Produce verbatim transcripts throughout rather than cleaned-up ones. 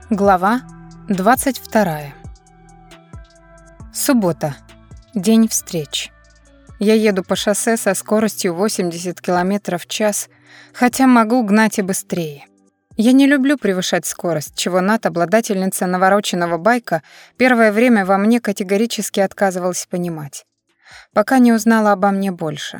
Глава двадцать вторая. Суббота. День встреч. Я еду по шоссе со скоростью восемьдесят километров в час, хотя могу гнать и быстрее. Я не люблю превышать скорость, чего Нат, обладательница навороченного байка, первое время во мне категорически отказывалась понимать. Пока не узнала обо мне больше.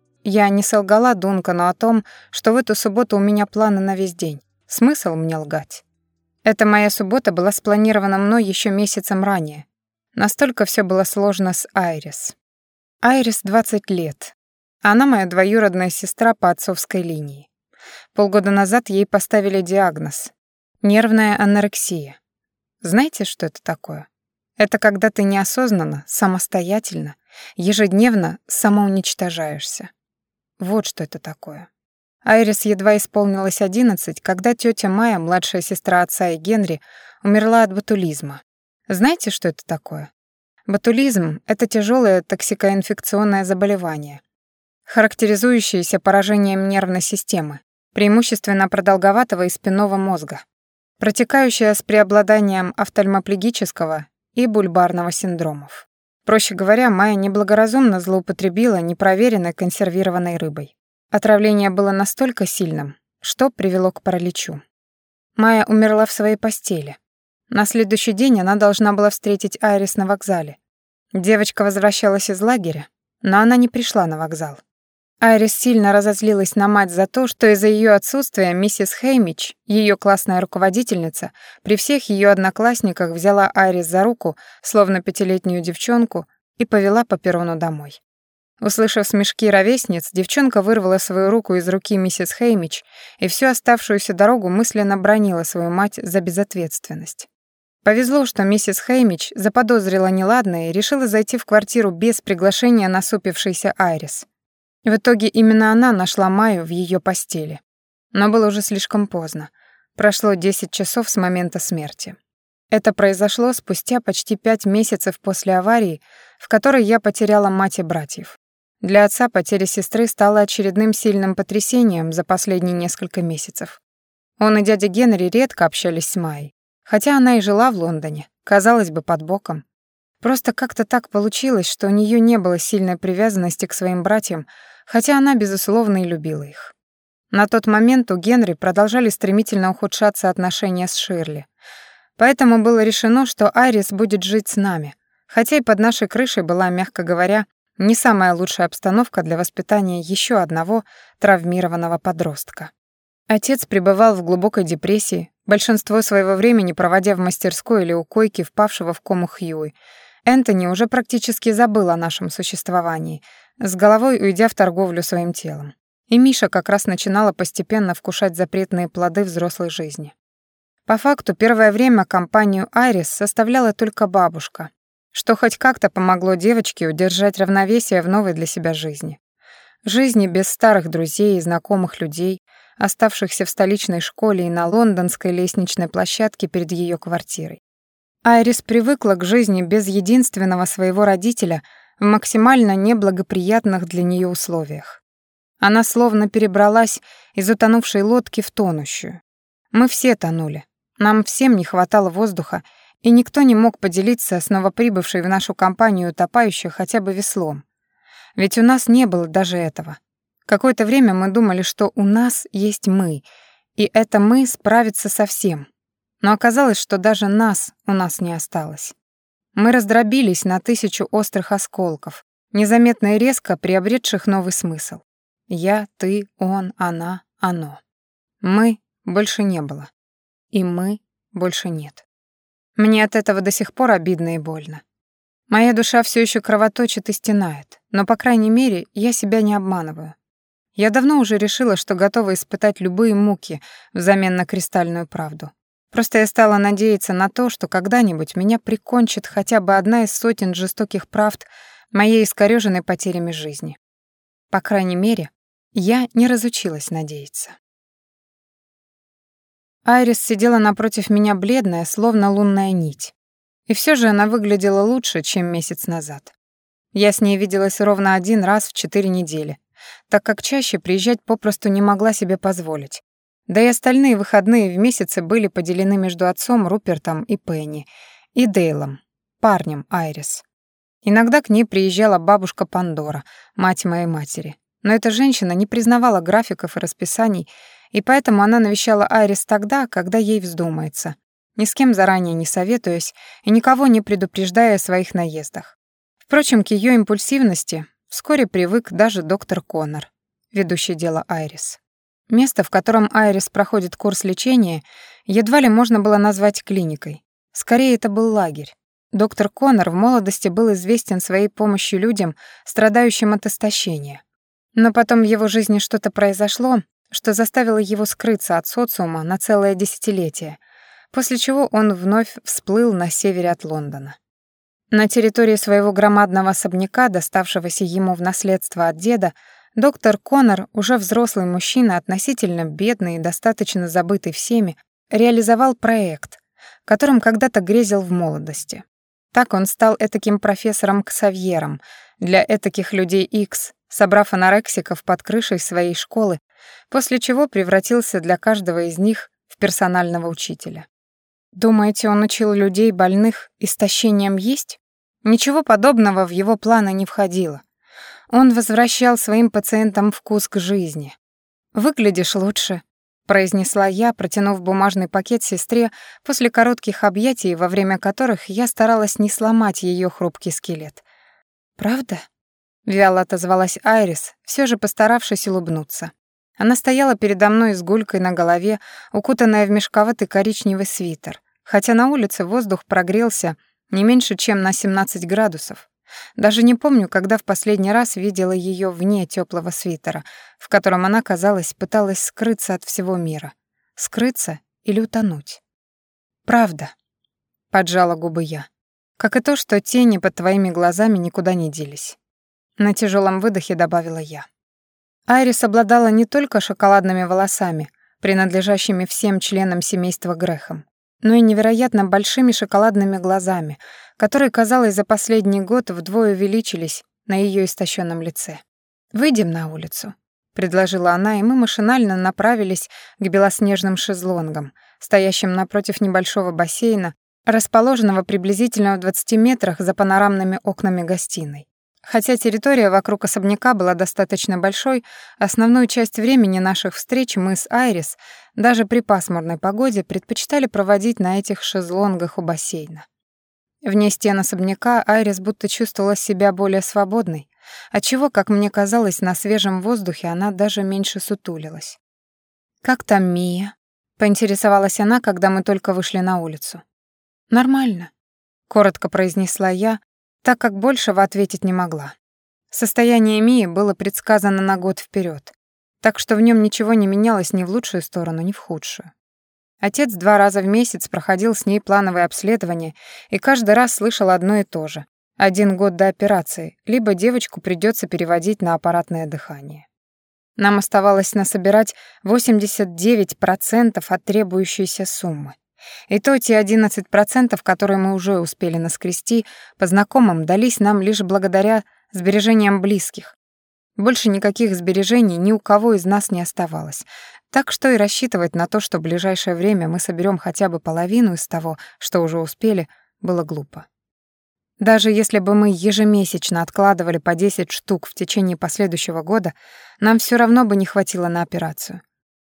Я не солгала Дункану о том, что в эту субботу у меня планы на весь день. Смысл мне лгать? Эта моя суббота была спланирована мной еще месяцем ранее. Настолько все было сложно с Айрис. Айрис двадцать лет. Она моя двоюродная сестра по отцовской линии. Полгода назад ей поставили диагноз — нервная анорексия. Знаете, что это такое? Это когда ты неосознанно, самостоятельно, ежедневно самоуничтожаешься. Вот что это такое. Айрис едва исполнилось одиннадцать, когда тетя Майя, младшая сестра отца и Генри, умерла от ботулизма. Знаете, что это такое? Ботулизм — это тяжелое токсикоинфекционное заболевание, характеризующееся поражением нервной системы, преимущественно продолговатого и спинного мозга, протекающее с преобладанием офтальмоплегического и бульбарного синдромов. Проще говоря, Майя неблагоразумно злоупотребила непроверенной консервированной рыбой. Отравление было настолько сильным, что привело к параличу. Майя умерла в своей постели. На следующий день она должна была встретить Айрис на вокзале. Девочка возвращалась из лагеря, но она не пришла на вокзал. Айрис сильно разозлилась на мать за то, что из-за ее отсутствия миссис Хеймич, ее классная руководительница, при всех ее одноклассниках взяла Айрис за руку, словно пятилетнюю девчонку, и повела по перрону домой. Услышав смешки ровесниц, девчонка вырвала свою руку из руки миссис Хеймич и всю оставшуюся дорогу мысленно бранила свою мать за безответственность. Повезло, что миссис Хеймич заподозрила неладное и решила зайти в квартиру без приглашения насупившейся Айрис. В итоге именно она нашла Майю в ее постели. Но было уже слишком поздно. Прошло десять часов с момента смерти. Это произошло спустя почти пять месяцев после аварии, в которой я потеряла мать и братьев. Для отца потеря сестры стала очередным сильным потрясением за последние несколько месяцев. Он и дядя Генри редко общались с Майей, хотя она и жила в Лондоне, казалось бы, под боком. Просто как-то так получилось, что у нее не было сильной привязанности к своим братьям, хотя она, безусловно, и любила их. На тот момент у Генри продолжали стремительно ухудшаться отношения с Ширли. Поэтому было решено, что Айрис будет жить с нами, хотя и под нашей крышей была, мягко говоря, не самая лучшая обстановка для воспитания еще одного травмированного подростка. Отец пребывал в глубокой депрессии, большинство своего времени проводя в мастерской или у койки впавшего в кому Хьюи. Энтони уже практически забыл о нашем существовании, с головой уйдя в торговлю своим телом. И Миша как раз начинала постепенно вкушать запретные плоды взрослой жизни. По факту, первое время компанию Айрис составляла только бабушка, что хоть как-то помогло девочке удержать равновесие в новой для себя жизни. Жизни без старых друзей и знакомых людей, оставшихся в столичной школе и на лондонской лестничной площадке перед ее квартирой. Айрис привыкла к жизни без единственного своего родителя в максимально неблагоприятных для нее условиях. Она словно перебралась из утонувшей лодки в тонущую. Мы все тонули, нам всем не хватало воздуха, и никто не мог поделиться с новоприбывшей в нашу компанию утопающей хотя бы веслом. Ведь у нас не было даже этого. Какое-то время мы думали, что у нас есть мы, и это мы справится со всем. Но оказалось, что даже нас у нас не осталось. Мы раздробились на тысячу острых осколков, незаметно и резко приобретших новый смысл. Я, ты, он, она, оно. Мы больше не было. И мы больше нет. Мне от этого до сих пор обидно и больно. Моя душа все еще кровоточит и стенает, но, по крайней мере, я себя не обманываю. Я давно уже решила, что готова испытать любые муки взамен на кристальную правду. Просто я стала надеяться на то, что когда-нибудь меня прикончит хотя бы одна из сотен жестоких правд моей искорёженной потерями жизни. По крайней мере, я не разучилась надеяться. Айрис сидела напротив меня бледная, словно лунная нить. И все же она выглядела лучше, чем месяц назад. Я с ней виделась ровно один раз в четыре недели, так как чаще приезжать попросту не могла себе позволить. Да и остальные выходные в месяце были поделены между отцом Рупертом и Пенни, и Дейлом, парнем Айрис. Иногда к ней приезжала бабушка Пандора, мать моей матери. Но эта женщина не признавала графиков и расписаний, и поэтому она навещала Айрис тогда, когда ей вздумается, ни с кем заранее не советуясь и никого не предупреждая о своих наездах. Впрочем, к ее импульсивности вскоре привык даже доктор Коннор, ведущий дело Айрис. Место, в котором Айрис проходит курс лечения, едва ли можно было назвать клиникой. Скорее, это был лагерь. Доктор Коннор в молодости был известен своей помощью людям, страдающим от истощения. Но потом в его жизни что-то произошло, что заставило его скрыться от социума на целое десятилетие, после чего он вновь всплыл на севере от Лондона. На территории своего громадного особняка, доставшегося ему в наследство от деда, доктор Коннор, уже взрослый мужчина, относительно бедный и достаточно забытый всеми, реализовал проект, которым когда-то грезил в молодости. Так он стал этаким профессором Ксавьером для этаких людей Икс, собрав анорексиков под крышей своей школы, после чего превратился для каждого из них в персонального учителя. Думаете, он учил людей больных истощением есть? Ничего подобного в его планы не входило. Он возвращал своим пациентам вкус к жизни. «Выглядишь лучше», — произнесла я, протянув бумажный пакет сестре после коротких объятий, во время которых я старалась не сломать ее хрупкий скелет. «Правда?» — вяло отозвалась Айрис, все же постаравшись улыбнуться. Она стояла передо мной с гулькой на голове, укутанная в мешковатый коричневый свитер, хотя на улице воздух прогрелся не меньше, чем на семнадцать градусов. Даже не помню, когда в последний раз видела ее вне теплого свитера, в котором она, казалось, пыталась скрыться от всего мира. Скрыться или утонуть. «Правда», — поджала губы я. «Как и то, что тени под твоими глазами никуда не делись». На тяжелом выдохе добавила я. Айрис обладала не только шоколадными волосами, принадлежащими всем членам семейства Грэхэм, но и невероятно большими шоколадными глазами, которые, казалось, за последний год вдвое увеличились на ее истощенном лице. «Выйдем на улицу», — предложила она, и мы машинально направились к белоснежным шезлонгам, стоящим напротив небольшого бассейна, расположенного приблизительно в двадцати метрах за панорамными окнами гостиной. Хотя территория вокруг особняка была достаточно большой, основную часть времени наших встреч мы с Айрис, даже при пасмурной погоде, предпочитали проводить на этих шезлонгах у бассейна. Вне стен особняка Айрис будто чувствовала себя более свободной, отчего, как мне казалось, на свежем воздухе она даже меньше сутулилась. «Как там Мия?» — поинтересовалась она, когда мы только вышли на улицу. «Нормально», — коротко произнесла я, так как большего ответить не могла. Состояние Мии было предсказано на год вперед, так что в нем ничего не менялось ни в лучшую сторону, ни в худшую. Отец два раза в месяц проходил с ней плановое обследование и каждый раз слышал одно и то же. Один год до операции, либо девочку придется переводить на аппаратное дыхание. Нам оставалось насобирать восемьдесят девять процентов от требующейся суммы. И то те одиннадцать процентов, которые мы уже успели наскрести, по знакомым дались нам лишь благодаря сбережениям близких. Больше никаких сбережений ни у кого из нас не оставалось, так что и рассчитывать на то, что в ближайшее время мы соберем хотя бы половину из того, что уже успели, было глупо. Даже если бы мы ежемесячно откладывали по десять штук в течение последующего года, нам все равно бы не хватило на операцию.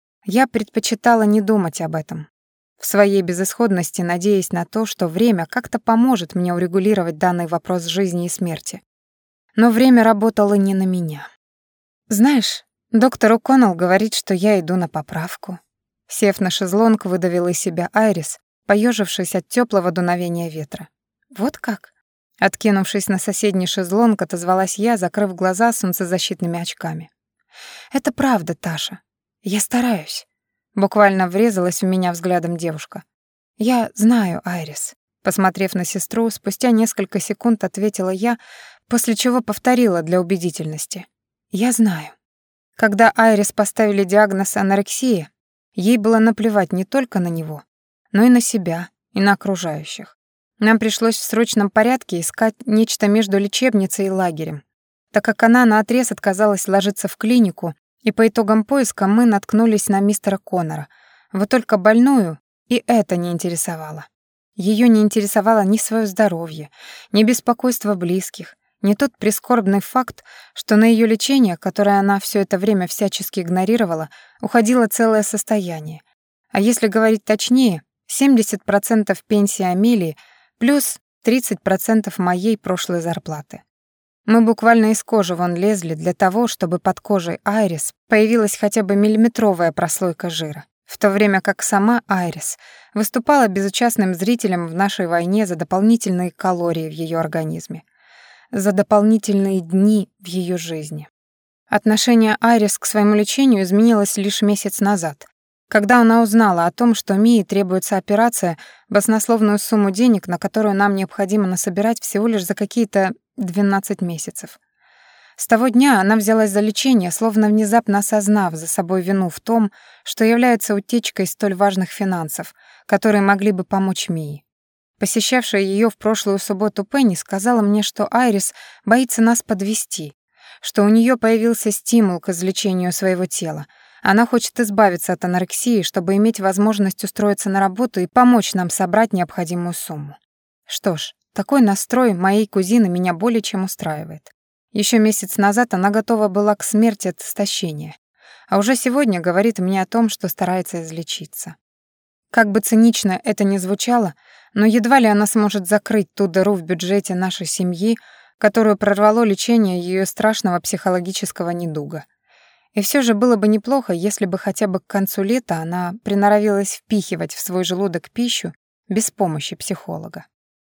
Я предпочитала не думать об этом, в своей безысходности надеясь на то, что время как-то поможет мне урегулировать данный вопрос жизни и смерти. Но время работало не на меня. «Знаешь, доктор О'Коннелл говорит, что я иду на поправку». Сев на шезлонг, выдавила из себя Айрис, поежившись от теплого дуновения ветра. «Вот как?» Откинувшись на соседний шезлонг, отозвалась я, закрыв глаза солнцезащитными очками. «Это правда, Таша. Я стараюсь». Буквально врезалась в меня взглядом девушка. «Я знаю, Айрис». Посмотрев на сестру, спустя несколько секунд ответила я, после чего повторила для убедительности. «Я знаю». Когда Айрис поставили диагноз анорексия, ей было наплевать не только на него, но и на себя, и на окружающих. Нам пришлось в срочном порядке искать нечто между лечебницей и лагерем, так как она наотрез отказалась ложиться в клинику И по итогам поиска мы наткнулись на мистера Коннора. Вот только больную и это не интересовало. Ее не интересовало ни свое здоровье, ни беспокойство близких, ни тот прискорбный факт, что на ее лечение, которое она все это время всячески игнорировала, уходило целое состояние. А если говорить точнее, семьдесят процентов пенсии Амелии плюс тридцать процентов моей прошлой зарплаты. Мы буквально из кожи вон лезли для того, чтобы под кожей Айрис появилась хотя бы миллиметровая прослойка жира, в то время как сама Айрис выступала безучастным зрителем в нашей войне за дополнительные калории в ее организме, за дополнительные дни в ее жизни. Отношение Айрис к своему лечению изменилось лишь месяц назад, когда она узнала о том, что Мии требуется операция, баснословную сумму денег, на которую нам необходимо насобирать всего лишь за какие-то двенадцать месяцев. С того дня она взялась за лечение, словно внезапно осознав за собой вину в том, что является утечкой столь важных финансов, которые могли бы помочь Мии. Посещавшая ее в прошлую субботу Пенни сказала мне, что Айрис боится нас подвести, что у нее появился стимул к излечению своего тела. Она хочет избавиться от анорексии, чтобы иметь возможность устроиться на работу и помочь нам собрать необходимую сумму. Что ж, такой настрой моей кузины меня более чем устраивает. Еще месяц назад она готова была к смерти от истощения, а уже сегодня говорит мне о том, что старается излечиться. Как бы цинично это ни звучало, но едва ли она сможет закрыть ту дыру в бюджете нашей семьи, которую прорвало лечение ее страшного психологического недуга. И все же было бы неплохо, если бы хотя бы к концу лета она приноровилась впихивать в свой желудок пищу без помощи психолога.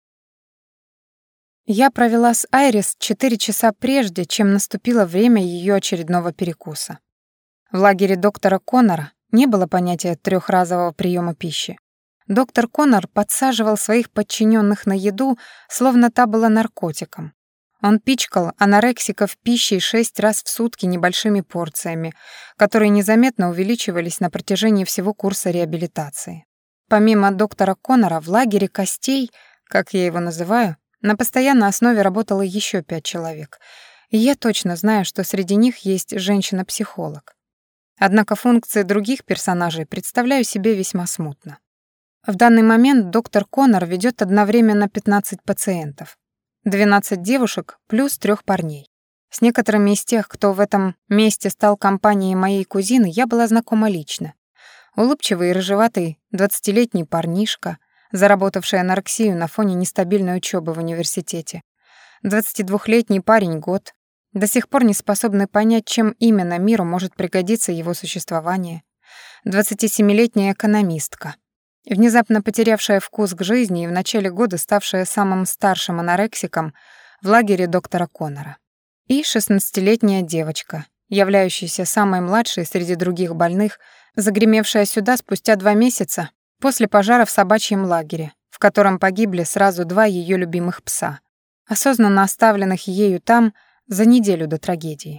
Я провела с Айрис четыре часа прежде, чем наступило время ее очередного перекуса. В лагере доктора Коннора не было понятия трехразового приема пищи. Доктор Коннор подсаживал своих подчиненных на еду, словно та была наркотиком. Он пичкал анорексиков пищей шесть раз в сутки небольшими порциями, которые незаметно увеличивались на протяжении всего курса реабилитации. Помимо доктора Коннора в лагере костей, как я его называю, на постоянной основе работало еще пять человек, и я точно знаю, что среди них есть женщина-психолог. Однако функции других персонажей представляю себе весьма смутно. В данный момент доктор Коннор ведет одновременно пятнадцать пациентов. двенадцать девушек плюс трех парней. С некоторыми из тех, кто в этом месте стал компанией моей кузины, я была знакома лично. Улыбчивый и рыжеватый двадцатилетний парнишка, заработавший анорексию на фоне нестабильной учебы в университете. двадцатидвухлетний парень год, до сих пор не способный понять, чем именно миру может пригодиться его существование. двадцатисемилетняя экономистка, внезапно потерявшая вкус к жизни и в начале года ставшая самым старшим анорексиком в лагере доктора Коннора. И шестнадцатилетняя девочка, являющаяся самой младшей среди других больных, загремевшая сюда спустя два месяца после пожара в собачьем лагере, в котором погибли сразу два ее любимых пса, осознанно оставленных ею там за неделю до трагедии.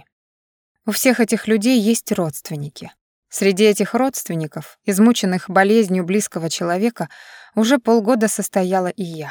У всех этих людей есть родственники. Среди этих родственников, измученных болезнью близкого человека, уже полгода состояла и я.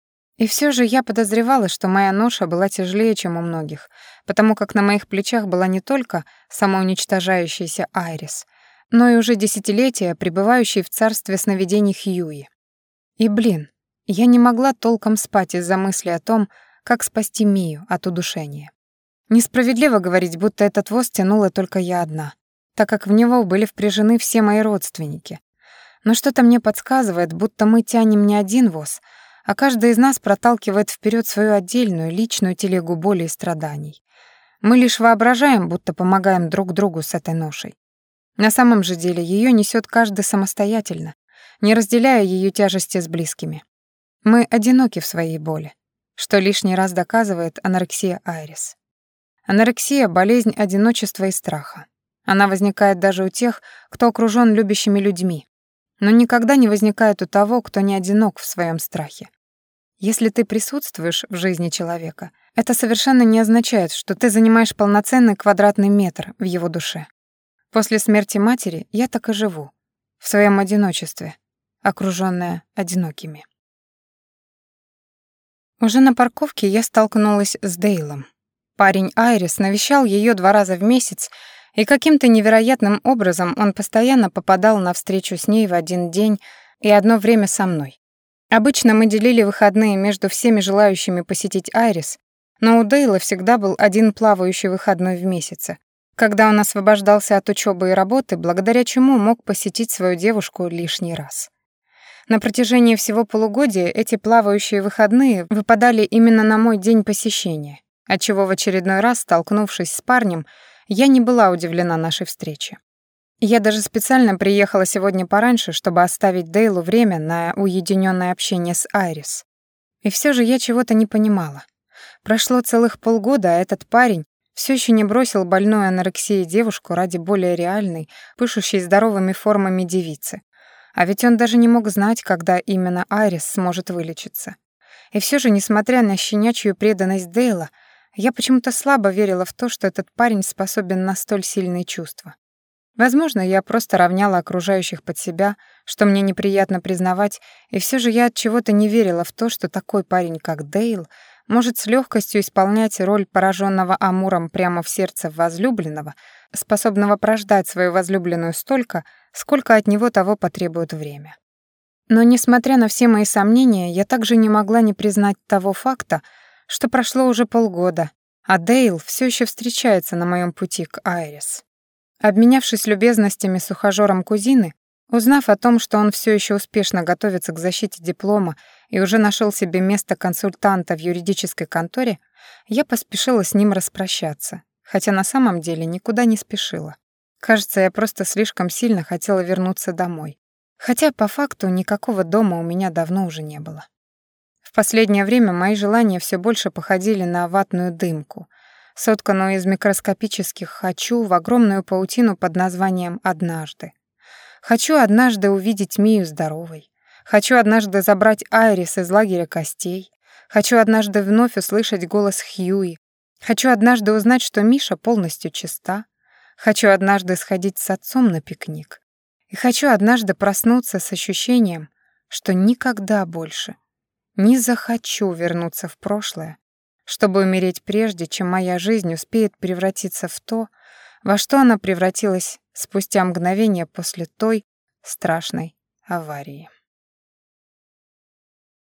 И все же я подозревала, что моя ноша была тяжелее, чем у многих, потому как на моих плечах была не только самоуничтожающаяся Айрис, но и уже десятилетия пребывающий в царстве сновидений Хьюи. И, блин, я не могла толком спать из-за мысли о том, как спасти Мию от удушения. Несправедливо говорить, будто этот воз тянула только я одна, так как в него были впряжены все мои родственники. Но что-то мне подсказывает, будто мы тянем не один воз, а каждый из нас проталкивает вперед свою отдельную, личную телегу боли и страданий. Мы лишь воображаем, будто помогаем друг другу с этой ношей. На самом же деле ее несет каждый самостоятельно, не разделяя ее тяжести с близкими. Мы одиноки в своей боли, что лишний раз доказывает анорексия Айрис. Анорексия — болезнь одиночества и страха. Она возникает даже у тех, кто окружён любящими людьми, но никогда не возникает у того, кто не одинок в своем страхе. Если ты присутствуешь в жизни человека, это совершенно не означает, что ты занимаешь полноценный квадратный метр в его душе. После смерти матери я так и живу, в своем одиночестве, окружённая одинокими. Уже на парковке я столкнулась с Дейлом. Парень Айрис навещал её два раза в месяц, И каким-то невероятным образом он постоянно попадал на встречу с ней в один день и одно время со мной. Обычно мы делили выходные между всеми желающими посетить Айрис, но у Дейла всегда был один плавающий выходной в месяце, когда он освобождался от учебы и работы, благодаря чему мог посетить свою девушку лишний раз. На протяжении всего полугодия эти плавающие выходные выпадали именно на мой день посещения, отчего в очередной раз, столкнувшись с парнем, я не была удивлена нашей встрече. Я даже специально приехала сегодня пораньше, чтобы оставить Дейлу время на уединённое общение с Айрис. И всё же я чего-то не понимала. Прошло целых полгода, а этот парень всё ещё не бросил больную анорексией девушку ради более реальной, пышущей здоровыми формами девицы. А ведь он даже не мог знать, когда именно Айрис сможет вылечиться. И всё же, несмотря на щенячью преданность Дейла, я почему-то слабо верила в то, что этот парень способен на столь сильные чувства. Возможно, я просто равняла окружающих под себя, что мне неприятно признавать, и всё же я от чего-то не верила в то, что такой парень, как Дейл, может с лёгкостью исполнять роль поражённого амуром прямо в сердце возлюбленного, способного прождать свою возлюбленную столько, сколько от него того потребует время. Но, несмотря на все мои сомнения, я также не могла не признать того факта, что прошло уже полгода, а Дейл всё ещё встречается на моём пути к Айрис. Обменявшись любезностями с ухажёром кузины, узнав о том, что он всё ещё успешно готовится к защите диплома и уже нашёл себе место консультанта в юридической конторе, я поспешила с ним распрощаться, хотя на самом деле никуда не спешила. Кажется, я просто слишком сильно хотела вернуться домой, хотя по факту никакого дома у меня давно уже не было. В последнее время мои желания всё больше походили на ватную дымку, сотканную из микроскопических «хочу» в огромную паутину под названием «однажды». Хочу однажды увидеть Мию здоровой. Хочу однажды забрать Айрис из лагеря костей. Хочу однажды вновь услышать голос Хьюи. Хочу однажды узнать, что Миша полностью чиста. Хочу однажды сходить с отцом на пикник. И хочу однажды проснуться с ощущением, что никогда больше не захочу вернуться в прошлое, чтобы умереть прежде, чем моя жизнь успеет превратиться в то, во что она превратилась спустя мгновение после той страшной аварии.